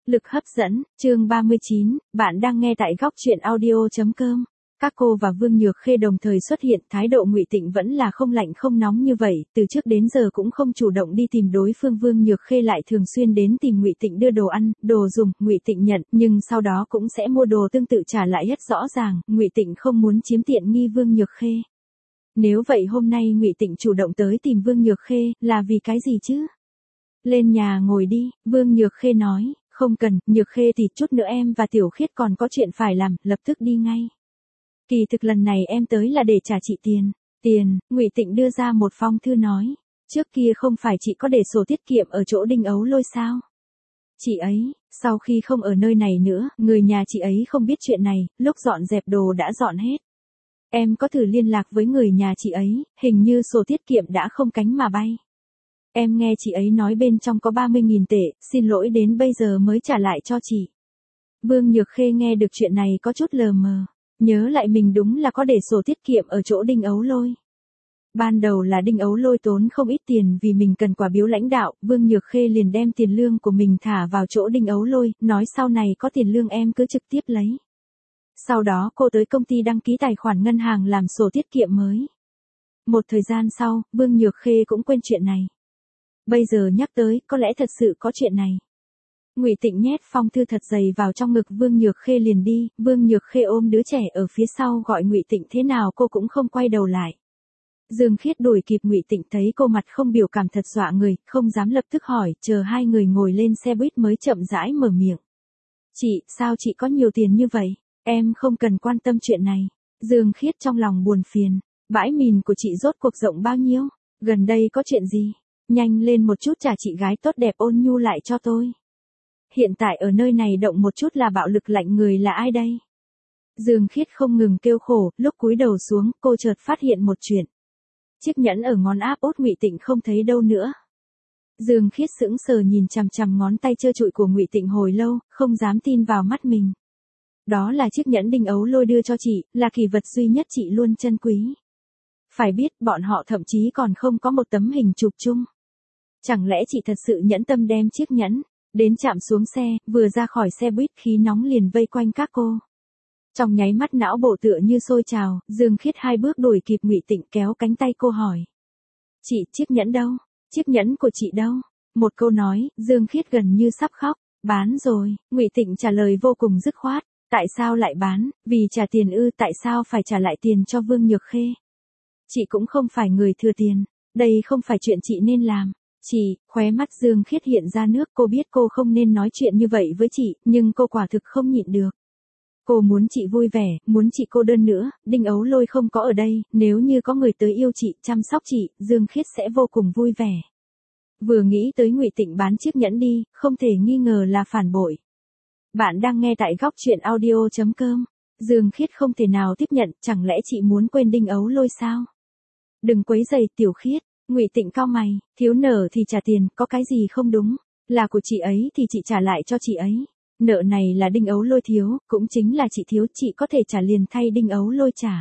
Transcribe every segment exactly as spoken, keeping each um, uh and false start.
Lực hấp dẫn, chương ba mươi chín, bạn đang nghe tại góc truyện audio.com. Các cô và Vương Nhược Khê đồng thời xuất hiện, thái độ Ngụy Tịnh vẫn là không lạnh không nóng như vậy, từ trước đến giờ cũng không chủ động đi tìm đối phương. Vương Nhược Khê lại thường xuyên đến tìm Ngụy Tịnh đưa đồ ăn, đồ dùng, Ngụy Tịnh nhận, nhưng sau đó cũng sẽ mua đồ tương tự trả lại. Hết rõ ràng, Ngụy Tịnh không muốn chiếm tiện nghi Vương Nhược Khê. Nếu vậy hôm nay Ngụy Tịnh chủ động tới tìm Vương Nhược Khê, là vì cái gì chứ? Lên nhà ngồi đi, Vương Nhược Khê nói. Không cần, Nhược Khê thì chút nữa em và Tiểu Khiết còn có chuyện phải làm, lập tức đi ngay. Kỳ thực lần này em tới là để trả chị tiền. Tiền, Ngụy Tịnh đưa ra một phong thư nói. Trước kia không phải chị có để sổ tiết kiệm ở chỗ Đinh Ấu Lôi sao? Chị ấy, sau khi không ở nơi này nữa, người nhà chị ấy không biết chuyện này, lúc dọn dẹp đồ đã dọn hết. Em có thử liên lạc với người nhà chị ấy, hình như sổ tiết kiệm đã không cánh mà bay. Em nghe chị ấy nói bên trong có ba mươi nghìn tệ, xin lỗi đến bây giờ mới trả lại cho chị. Vương Nhược Khê nghe được chuyện này có chút lờ mờ, nhớ lại mình đúng là có để sổ tiết kiệm ở chỗ Đinh Ấu Lôi. Ban đầu là Đinh Ấu Lôi tốn không ít tiền vì mình cần quà biếu lãnh đạo, Vương Nhược Khê liền đem tiền lương của mình thả vào chỗ Đinh Ấu Lôi, nói sau này có tiền lương em cứ trực tiếp lấy. Sau đó cô tới công ty đăng ký tài khoản ngân hàng làm sổ tiết kiệm mới. Một thời gian sau, Vương Nhược Khê cũng quên chuyện này. Bây giờ nhắc tới, có lẽ thật sự có chuyện này. Ngụy Tịnh nhét phong thư thật dày vào trong ngực Vương Nhược Khê liền đi, Vương Nhược Khê ôm đứa trẻ ở phía sau gọi Ngụy Tịnh thế nào cô cũng không quay đầu lại. Dương Khiết đuổi kịp Ngụy Tịnh thấy cô mặt không biểu cảm thật dọa người, không dám lập tức hỏi, chờ hai người ngồi lên xe buýt mới chậm rãi mở miệng. Chị, sao chị có nhiều tiền như vậy? Em không cần quan tâm chuyện này. Dương Khiết trong lòng buồn phiền, bãi mìn của chị rốt cuộc rộng bao nhiêu? Gần đây có chuyện gì? Nhanh lên một chút trả chị gái tốt đẹp ôn nhu lại cho tôi. Hiện tại ở nơi này động một chút là bạo lực lạnh người là ai đây? Dương Khiết không ngừng kêu khổ, lúc cúi đầu xuống, cô chợt phát hiện một chuyện. Chiếc nhẫn ở ngón áp út Ngụy Tịnh không thấy đâu nữa. Dương Khiết sững sờ nhìn chằm chằm ngón tay trơ trụi của Ngụy Tịnh hồi lâu, không dám tin vào mắt mình. Đó là chiếc nhẫn Đinh Ấu Lôi đưa cho chị, là kỷ vật duy nhất chị luôn trân quý. Phải biết, bọn họ thậm chí còn không có một tấm hình chụp chung. Chẳng lẽ chị thật sự nhẫn tâm đem chiếc nhẫn, đến chạm xuống xe, vừa ra khỏi xe buýt khí nóng liền vây quanh các cô. Trong nháy mắt não bộ tựa như sôi trào, Dương Khiết hai bước đuổi kịp Ngụy Tịnh kéo cánh tay cô hỏi. Chị, chiếc nhẫn đâu? Chiếc nhẫn của chị đâu? Một câu nói, Dương Khiết gần như sắp khóc. Bán rồi, Ngụy Tịnh trả lời vô cùng dứt khoát. Tại sao lại bán? Vì trả tiền ư? Tại sao phải trả lại tiền cho Vương Nhược Khê? Chị cũng không phải người thừa tiền, đây không phải chuyện chị nên làm. Chị, khóe mắt Dương Khiết hiện ra nước, cô biết cô không nên nói chuyện như vậy với chị, nhưng cô quả thực không nhịn được. Cô muốn chị vui vẻ, muốn chị cô đơn nữa, Đinh Ấu Lôi không có ở đây, nếu như có người tới yêu chị, chăm sóc chị, Dương Khiết sẽ vô cùng vui vẻ. Vừa nghĩ tới Ngụy Tịnh bán chiếc nhẫn đi, không thể nghi ngờ là phản bội. Bạn đang nghe tại góc truyện audio.com. Dương Khiết không thể nào tiếp nhận, chẳng lẽ chị muốn quên Đinh Ấu Lôi sao? Đừng quấy rầy Tiểu Khiết. Ngụy Tịnh cau mày, thiếu nợ thì trả tiền, có cái gì không đúng? Là của chị ấy thì chị trả lại cho chị ấy. Nợ này là Đinh Ấu Lôi thiếu, cũng chính là chị thiếu, chị có thể trả liền thay Đinh Ấu Lôi trả.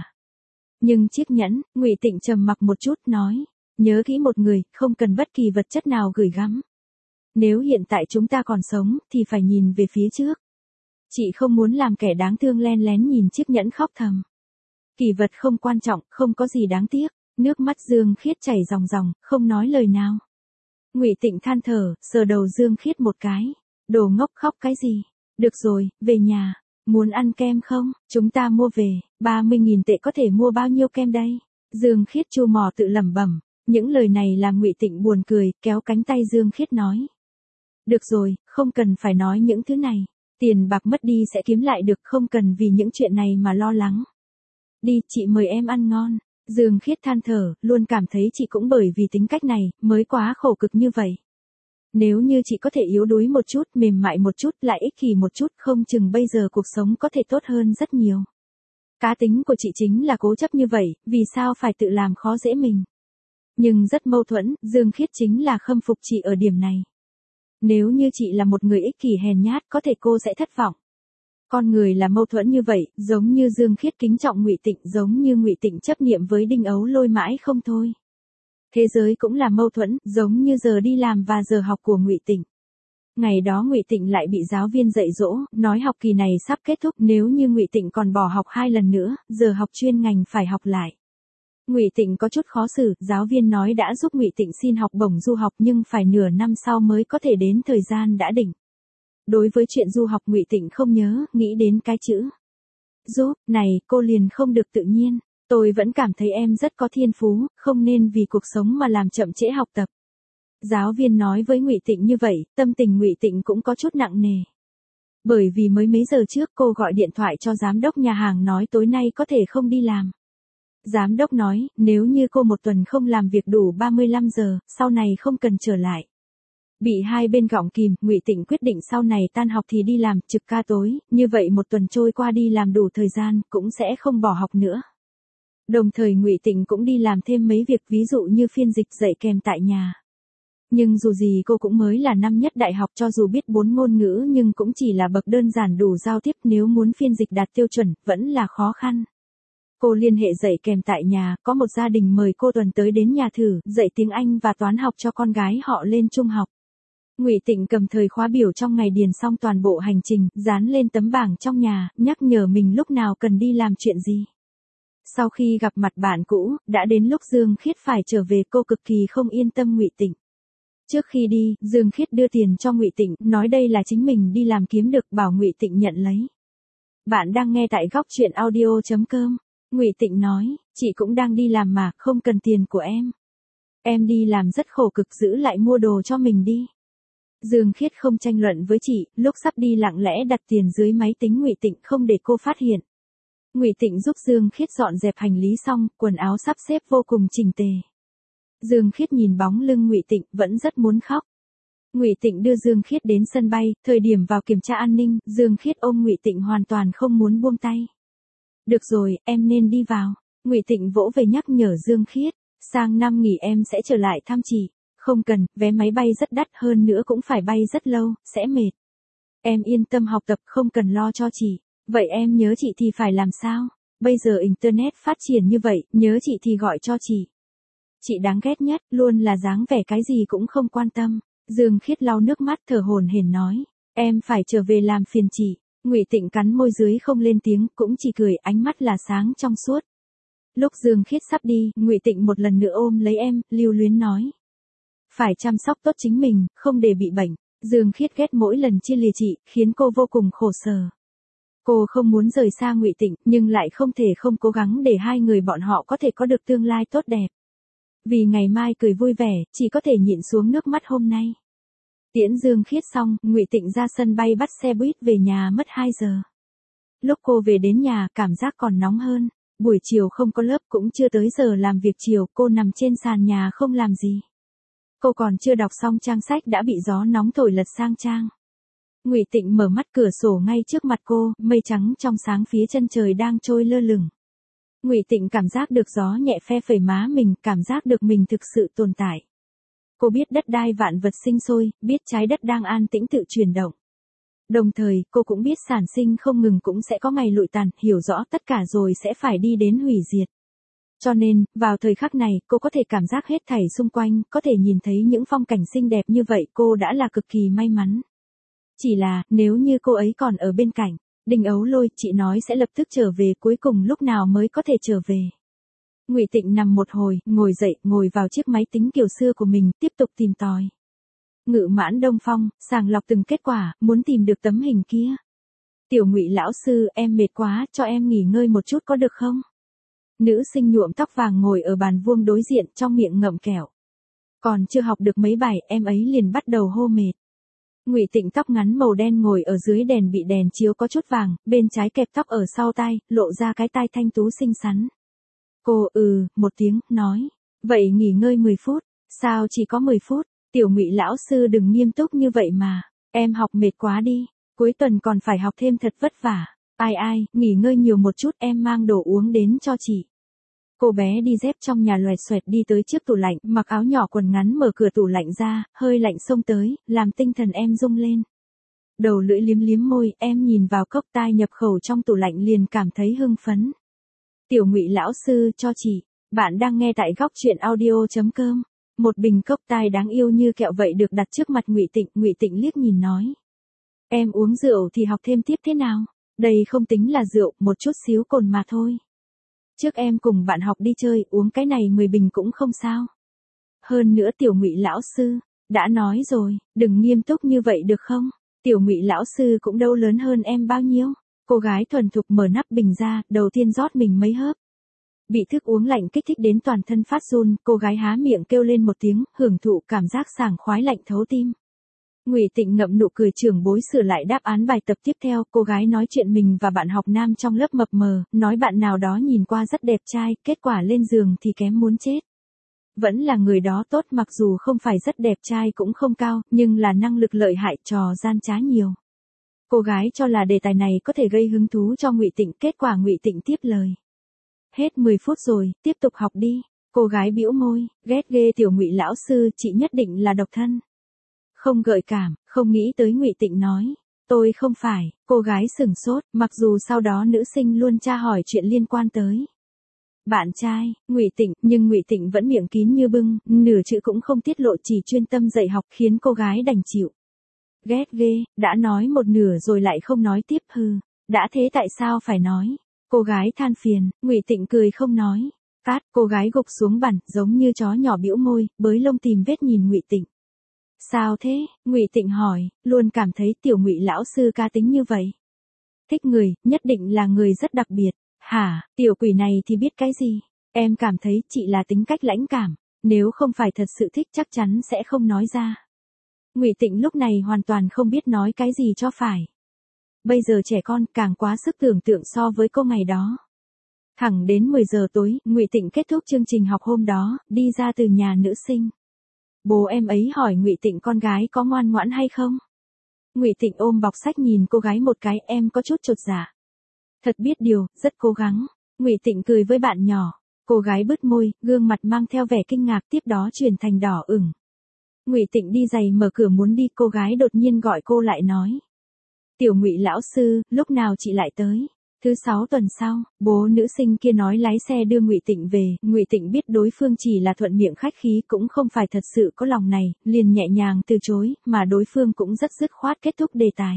Nhưng chiếc nhẫn, Ngụy Tịnh trầm mặc một chút nói, nhớ kỹ một người, không cần bất kỳ vật chất nào gửi gắm. Nếu hiện tại chúng ta còn sống, thì phải nhìn về phía trước. Chị không muốn làm kẻ đáng thương len lén nhìn chiếc nhẫn khóc thầm. Kỳ vật không quan trọng, không có gì đáng tiếc. Nước mắt Dương Khiết chảy ròng ròng, không nói lời nào. Ngụy Tịnh than thở, sờ đầu Dương Khiết một cái. Đồ ngốc khóc cái gì? Được rồi, về nhà. Muốn ăn kem không? Chúng ta mua về. ba mươi nghìn tệ có thể mua bao nhiêu kem đây? Dương Khiết chu mò tự lẩm bẩm. Những lời này làm Ngụy Tịnh buồn cười, kéo cánh tay Dương Khiết nói. Được rồi, không cần phải nói những thứ này. Tiền bạc mất đi sẽ kiếm lại được, không cần vì những chuyện này mà lo lắng. Đi, chị mời em ăn ngon. Dương Khiết than thở, luôn cảm thấy chị cũng bởi vì tính cách này, mới quá khổ cực như vậy. Nếu như chị có thể yếu đuối một chút, mềm mại một chút, lại ích kỷ một chút, không chừng bây giờ cuộc sống có thể tốt hơn rất nhiều. Cá tính của chị chính là cố chấp như vậy, vì sao phải tự làm khó dễ mình. Nhưng rất mâu thuẫn, Dương Khiết chính là khâm phục chị ở điểm này. Nếu như chị là một người ích kỷ hèn nhát, có thể cô sẽ thất vọng. Con người là mâu thuẫn như vậy, giống như Dương Khiết kính trọng Ngụy Tịnh, giống như Ngụy Tịnh chấp niệm với Đinh Ấu Lôi mãi không thôi. Thế giới cũng là mâu thuẫn, giống như giờ đi làm và giờ học của Ngụy Tịnh. Ngày đó Ngụy Tịnh lại bị giáo viên dạy dỗ, nói học kỳ này sắp kết thúc, nếu như Ngụy Tịnh còn bỏ học hai lần nữa, giờ học chuyên ngành phải học lại. Ngụy Tịnh có chút khó xử, giáo viên nói đã giúp Ngụy Tịnh xin học bổng du học nhưng phải nửa năm sau mới có thể đến thời gian đã định. Đối với chuyện du học Ngụy Tịnh không nhớ, nghĩ đến cái chữ giúp này, cô liền không được tự nhiên. Tôi vẫn cảm thấy em rất có thiên phú, không nên vì cuộc sống mà làm chậm trễ học tập. Giáo viên nói với Ngụy Tịnh như vậy, tâm tình Ngụy Tịnh cũng có chút nặng nề. Bởi vì mới mấy giờ trước cô gọi điện thoại cho giám đốc nhà hàng nói tối nay có thể không đi làm. Giám đốc nói, nếu như cô một tuần không làm việc đủ ba mươi lăm giờ, sau này không cần trở lại. Bị hai bên gọng kìm, Ngụy Tịnh quyết định sau này tan học thì đi làm, trực ca tối, như vậy một tuần trôi qua đi làm đủ thời gian, cũng sẽ không bỏ học nữa. Đồng thời Ngụy Tịnh cũng đi làm thêm mấy việc ví dụ như phiên dịch dạy kèm tại nhà. Nhưng dù gì cô cũng mới là năm nhất đại học, cho dù biết bốn ngôn ngữ nhưng cũng chỉ là bậc đơn giản đủ giao tiếp, nếu muốn phiên dịch đạt tiêu chuẩn, vẫn là khó khăn. Cô liên hệ dạy kèm tại nhà, có một gia đình mời cô tuần tới đến nhà thử, dạy tiếng Anh và toán học cho con gái họ lên trung học. Ngụy Tịnh cầm thời khóa biểu trong ngày điền xong toàn bộ hành trình, dán lên tấm bảng trong nhà, nhắc nhở mình lúc nào cần đi làm chuyện gì. Sau khi gặp mặt bạn cũ, đã đến lúc Dương Khiết phải trở về, cô cực kỳ không yên tâm Ngụy Tịnh. Trước khi đi, Dương Khiết đưa tiền cho Ngụy Tịnh, nói đây là chính mình đi làm kiếm được, bảo Ngụy Tịnh nhận lấy. Bạn đang nghe tại góc truyện audio chấm com. Ngụy Tịnh nói, chị cũng đang đi làm mà, không cần tiền của em. Em đi làm rất khổ cực, giữ lại mua đồ cho mình đi. Dương Khiết không tranh luận với chị, lúc sắp đi lặng lẽ đặt tiền dưới máy tính Ngụy Tịnh không để cô phát hiện. Ngụy Tịnh giúp Dương Khiết dọn dẹp hành lý xong, quần áo sắp xếp vô cùng chỉnh tề. Dương Khiết nhìn bóng lưng Ngụy Tịnh, vẫn rất muốn khóc. Ngụy Tịnh đưa Dương Khiết đến sân bay, thời điểm vào kiểm tra an ninh, Dương Khiết ôm Ngụy Tịnh hoàn toàn không muốn buông tay. Được rồi, em nên đi vào. Ngụy Tịnh vỗ về nhắc nhở Dương Khiết, sang năm nghỉ em sẽ trở lại thăm chị. Không cần, vé máy bay rất đắt, hơn nữa cũng phải bay rất lâu, sẽ mệt. Em yên tâm học tập, không cần lo cho chị. Vậy em nhớ chị thì phải làm sao? Bây giờ Internet phát triển như vậy, nhớ chị thì gọi cho chị. Chị đáng ghét nhất, luôn là dáng vẻ cái gì cũng không quan tâm. Dương Khiết lau nước mắt thở hổn hển nói, em phải trở về làm phiền chị. Ngụy Tịnh cắn môi dưới không lên tiếng, cũng chỉ cười, ánh mắt là sáng trong suốt. Lúc Dương Khiết sắp đi, Ngụy Tịnh một lần nữa ôm lấy em, lưu luyến nói. Phải chăm sóc tốt chính mình, không để bị bệnh. Dương Khiết ghét mỗi lần chia lìa chị, khiến cô vô cùng khổ sở. Cô không muốn rời xa Ngụy Tịnh, nhưng lại không thể không cố gắng để hai người bọn họ có thể có được tương lai tốt đẹp. Vì ngày mai cười vui vẻ, chỉ có thể nhịn xuống nước mắt hôm nay. Tiễn Dương Khiết xong, Ngụy Tịnh ra sân bay bắt xe buýt về nhà mất hai giờ. Lúc cô về đến nhà, cảm giác còn nóng hơn. Buổi chiều không có lớp, cũng chưa tới giờ làm việc chiều, cô nằm trên sàn nhà không làm gì. Cô còn chưa đọc xong trang sách đã bị gió nóng thổi lật sang trang. Ngụy Tịnh mở mắt, cửa sổ ngay trước mặt cô, mây trắng trong sáng phía chân trời đang trôi lơ lửng. Ngụy Tịnh cảm giác được gió nhẹ phe phẩy má mình, cảm giác được mình thực sự tồn tại. Cô biết đất đai vạn vật sinh sôi, biết trái đất đang an tĩnh tự chuyển động. Đồng thời, cô cũng biết sản sinh không ngừng cũng sẽ có ngày lụi tàn, hiểu rõ tất cả rồi sẽ phải đi đến hủy diệt. Cho nên, vào thời khắc này, cô có thể cảm giác hết thảy xung quanh, có thể nhìn thấy những phong cảnh xinh đẹp như vậy, cô đã là cực kỳ may mắn. Chỉ là, nếu như cô ấy còn ở bên cạnh, Đinh Ấu Lôi, chị nói sẽ lập tức trở về, cuối cùng lúc nào mới có thể trở về. Ngụy Tịnh nằm một hồi, ngồi dậy, ngồi vào chiếc máy tính kiểu xưa của mình, tiếp tục tìm tòi. Ngự Mãn Đông Phong, sàng lọc từng kết quả, muốn tìm được tấm hình kia. Tiểu Ngụy lão sư, em mệt quá, cho em nghỉ ngơi một chút có được không? Nữ sinh nhuộm tóc vàng ngồi ở bàn vuông đối diện, trong miệng ngậm kẹo. Còn chưa học được mấy bài, em ấy liền bắt đầu hô mệt. Ngụy Tịnh tóc ngắn màu đen ngồi ở dưới đèn bị đèn chiếu có chút vàng, bên trái kẹp tóc ở sau tai, lộ ra cái tai thanh tú xinh xắn. Cô ừ, một tiếng, nói. Vậy nghỉ ngơi mười phút, sao chỉ có mười phút, Tiểu Ngụy lão sư đừng nghiêm túc như vậy mà, em học mệt quá đi, cuối tuần còn phải học thêm thật vất vả. Ai ai, nghỉ ngơi nhiều một chút, em mang đồ uống đến cho chị. Cô bé đi dép trong nhà loẹt xoẹt đi tới trước tủ lạnh, mặc áo nhỏ quần ngắn mở cửa tủ lạnh ra, hơi lạnh xông tới, làm tinh thần em rung lên. Đầu lưỡi liếm liếm môi, em nhìn vào cốc tai nhập khẩu trong tủ lạnh liền cảm thấy hưng phấn. Tiểu Ngụy lão sư, cho chị. Bạn đang nghe tại góc truyện audio chấm com. Một bình cốc tai đáng yêu như kẹo vậy được đặt trước mặt Ngụy Tịnh, Ngụy Tịnh liếc nhìn nói: "Em uống rượu thì học thêm tiếp thế nào? Đây không tính là rượu, một chút xíu cồn mà thôi. Trước em cùng bạn học đi chơi, uống cái này mười bình cũng không sao. Hơn nữa Tiểu Ngụy lão sư, đã nói rồi, đừng nghiêm túc như vậy được không? Tiểu Ngụy lão sư cũng đâu lớn hơn em bao nhiêu." Cô gái thuần thục mở nắp bình ra, đầu tiên rót mình mấy hớp. Bị thức uống lạnh kích thích đến toàn thân phát run, cô gái há miệng kêu lên một tiếng, hưởng thụ cảm giác sảng khoái lạnh thấu tim. Ngụy Tịnh ngậm nụ cười, trưởng bối sửa lại đáp án bài tập tiếp theo, cô gái nói chuyện mình và bạn học nam trong lớp mập mờ, nói bạn nào đó nhìn qua rất đẹp trai, kết quả lên giường thì kém muốn chết. Vẫn là người đó tốt, mặc dù không phải rất đẹp trai cũng không cao, nhưng là năng lực lợi hại, trò gian trá nhiều. Cô gái cho là đề tài này có thể gây hứng thú cho Ngụy Tịnh, kết quả Ngụy Tịnh tiếp lời: "Hết mười phút rồi, tiếp tục học đi." Cô gái bĩu môi, ghét ghê Tiểu Ngụy lão sư, chị nhất định là độc thân. Không gợi cảm, không nghĩ tới Ngụy Tịnh nói: "Tôi không phải." Cô gái sửng sốt, mặc dù sau đó nữ sinh luôn tra hỏi chuyện liên quan tới bạn trai, Ngụy Tịnh, nhưng Ngụy Tịnh vẫn miệng kín như bưng, nửa chữ cũng không tiết lộ, chỉ chuyên tâm dạy học, khiến cô gái đành chịu. Ghét ghê, đã nói một nửa rồi lại không nói tiếp, hừ, đã thế tại sao phải nói? Cô gái than phiền, Ngụy Tịnh cười không nói. Cát, cô gái gục xuống bàn, giống như chó nhỏ bĩu môi, bới lông tìm vết nhìn Ngụy Tịnh. Sao thế? Ngụy Tịnh hỏi, luôn cảm thấy Tiểu Ngụy lão sư cá tính như vậy. Thích người, nhất định là người rất đặc biệt. Hả, tiểu quỷ này thì biết cái gì? Em cảm thấy chị là tính cách lãnh cảm, nếu không phải thật sự thích chắc chắn sẽ không nói ra. Ngụy Tịnh lúc này hoàn toàn không biết nói cái gì cho phải. Bây giờ trẻ con càng quá sức tưởng tượng so với cô ngày đó. Thẳng đến mười giờ tối, Ngụy Tịnh kết thúc chương trình học hôm đó, đi ra từ nhà nữ sinh. Bố em ấy hỏi Ngụy Tịnh con gái có ngoan ngoãn hay không. Ngụy Tịnh ôm bọc sách nhìn cô gái một cái, em có chút chột dạ. Thật biết điều, rất cố gắng. Ngụy Tịnh cười với bạn nhỏ. Cô gái bứt môi, gương mặt mang theo vẻ kinh ngạc, tiếp đó chuyển thành đỏ ửng. Ngụy Tịnh đi giày mở cửa muốn đi, cô gái đột nhiên gọi cô lại nói: "Tiểu Ngụy lão sư, lúc nào chị lại tới?" Thứ sáu tuần sau, bố nữ sinh kia nói lái xe đưa Ngụy Tịnh về, Ngụy Tịnh biết đối phương chỉ là thuận miệng khách khí, cũng không phải thật sự có lòng này, liền nhẹ nhàng từ chối, mà đối phương cũng rất dứt khoát kết thúc đề tài.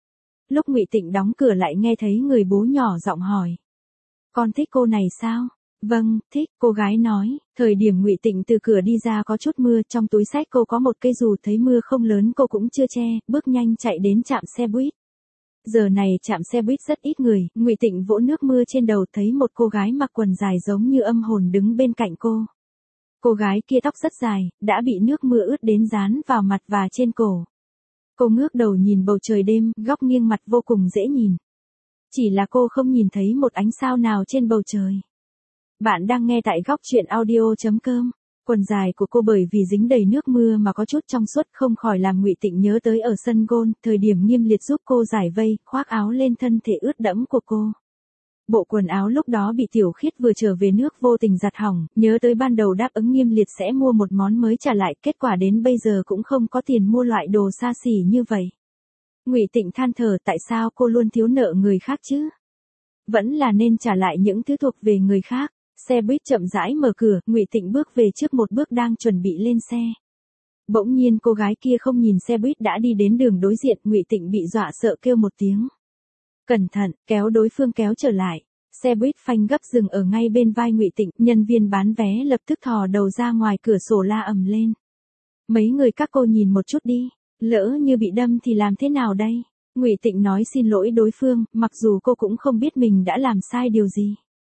Lúc Ngụy Tịnh đóng cửa lại nghe thấy người bố nhỏ giọng hỏi: "Con thích cô này sao?" "Vâng, thích." Cô gái nói. Thời điểm Ngụy Tịnh từ cửa đi ra có chút mưa, trong túi xách cô có một cây dù, thấy mưa không lớn cô cũng chưa che, bước nhanh chạy đến trạm xe buýt. Giờ này trạm xe buýt rất ít người, Ngụy Tịnh vỗ nước mưa trên đầu, thấy một cô gái mặc quần dài giống như âm hồn đứng bên cạnh cô. Cô gái kia tóc rất dài, đã bị nước mưa ướt đến dán vào mặt và trên cổ. Cô ngước đầu nhìn bầu trời đêm, góc nghiêng mặt vô cùng dễ nhìn. Chỉ là cô không nhìn thấy một ánh sao nào trên bầu trời. Bạn đang nghe tại góc truyện audio chấm com. Quần dài của cô bởi vì dính đầy nước mưa mà có chút trong suốt, không khỏi làm Ngụy Tịnh nhớ tới ở sân golf, thời điểm Nghiêm Liệt giúp cô giải vây, khoác áo lên thân thể ướt đẫm của cô. Bộ quần áo lúc đó bị Tiểu Khiết vừa trở về nước vô tình giặt hỏng, nhớ tới ban đầu đáp ứng Nghiêm Liệt sẽ mua một món mới trả lại, kết quả đến bây giờ cũng không có tiền mua loại đồ xa xỉ như vậy. Ngụy Tịnh than thở, tại sao cô luôn thiếu nợ người khác chứ? Vẫn là nên trả lại những thứ thuộc về người khác. Xe buýt chậm rãi mở cửa, Ngụy Tịnh bước về trước một bước đang chuẩn bị lên xe. Bỗng nhiên cô gái kia không nhìn xe buýt đã đi đến đường đối diện, Ngụy Tịnh bị dọa sợ kêu một tiếng. Cẩn thận, kéo đối phương kéo trở lại. Xe buýt phanh gấp dừng ở ngay bên vai Ngụy Tịnh, nhân viên bán vé lập tức thò đầu ra ngoài cửa sổ la ầm lên. Mấy người các cô nhìn một chút đi, lỡ như bị đâm thì làm thế nào đây? Ngụy Tịnh nói xin lỗi đối phương, mặc dù cô cũng không biết mình đã làm sai điều gì.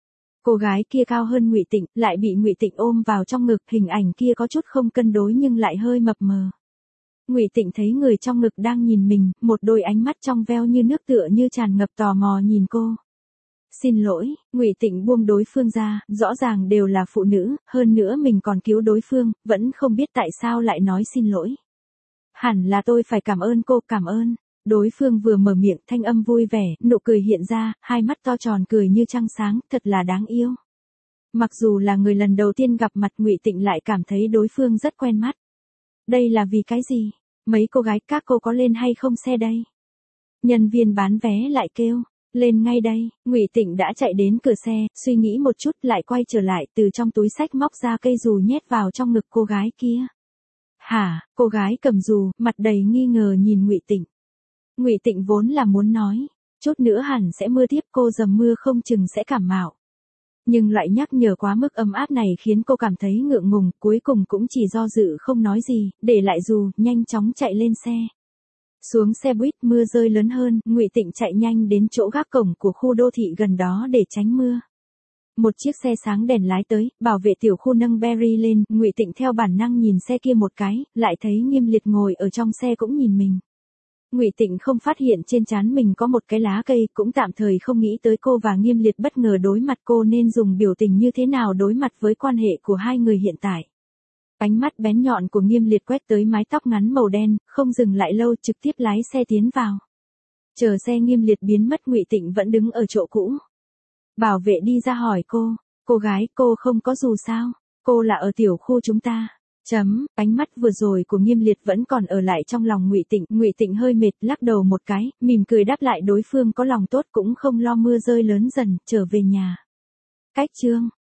Cô gái kia cao hơn Ngụy Tịnh, lại bị Ngụy Tịnh ôm vào trong ngực, hình ảnh kia có chút không cân đối nhưng lại hơi mập mờ. Ngụy Tịnh thấy người trong ngực đang nhìn mình, một đôi ánh mắt trong veo như nước, tựa như tràn ngập tò mò nhìn cô. Xin lỗi, Ngụy Tịnh buông đối phương ra, rõ ràng đều là phụ nữ, hơn nữa mình còn cứu đối phương, vẫn không biết tại sao lại nói xin lỗi. Hẳn là tôi phải cảm ơn cô, cảm ơn. Đối phương vừa mở miệng, thanh âm vui vẻ, nụ cười hiện ra, hai mắt to tròn cười như trăng sáng, thật là đáng yêu. Mặc dù là người lần đầu tiên gặp mặt, Ngụy Tịnh lại cảm thấy đối phương rất quen mắt. Đây là vì cái gì? Mấy cô gái các cô có lên hay không xe đây? Nhân viên bán vé lại kêu. Lên ngay đây, Ngụy Tịnh đã chạy đến cửa xe, suy nghĩ một chút lại quay trở lại, từ trong túi xách móc ra cây dù nhét vào trong ngực cô gái kia. Hả? Cô gái cầm dù, mặt đầy nghi ngờ nhìn Ngụy Tịnh. Ngụy Tịnh vốn là muốn nói, chút nữa hẳn sẽ mưa tiếp, cô dầm mưa không chừng sẽ cảm mạo. Nhưng lại nhắc nhở quá mức ấm áp này khiến cô cảm thấy ngượng ngùng, cuối cùng cũng chỉ do dự không nói gì, để lại dù, nhanh chóng chạy lên xe. Xuống xe buýt, mưa rơi lớn hơn, Ngụy Tịnh chạy nhanh đến chỗ gác cổng của khu đô thị gần đó để tránh mưa. Một chiếc xe sáng đèn lái tới, bảo vệ tiểu khu nâng Berry lên, Ngụy Tịnh theo bản năng nhìn xe kia một cái, lại thấy Nghiêm Liệt ngồi ở trong xe cũng nhìn mình. Ngụy Tịnh không phát hiện trên trán mình có một cái lá cây, cũng tạm thời không nghĩ tới cô và Nghiêm Liệt bất ngờ đối mặt, cô nên dùng biểu tình như thế nào đối mặt với quan hệ của hai người hiện tại. Ánh mắt bén nhọn của Nghiêm Liệt quét tới mái tóc ngắn màu đen, không dừng lại lâu, trực tiếp lái xe tiến vào. Chờ xe Nghiêm Liệt biến mất, Ngụy Tịnh vẫn đứng ở chỗ cũ. Bảo vệ đi ra hỏi cô, cô gái, cô không có dù sao? Cô là ở tiểu khu chúng ta. Chấm, ánh mắt vừa rồi của Nghiêm Liệt vẫn còn ở lại trong lòng Ngụy Tịnh, Ngụy Tịnh hơi mệt, lắc đầu một cái, mỉm cười đáp lại đối phương có lòng tốt, cũng không lo mưa rơi lớn dần, trở về nhà. Cách chương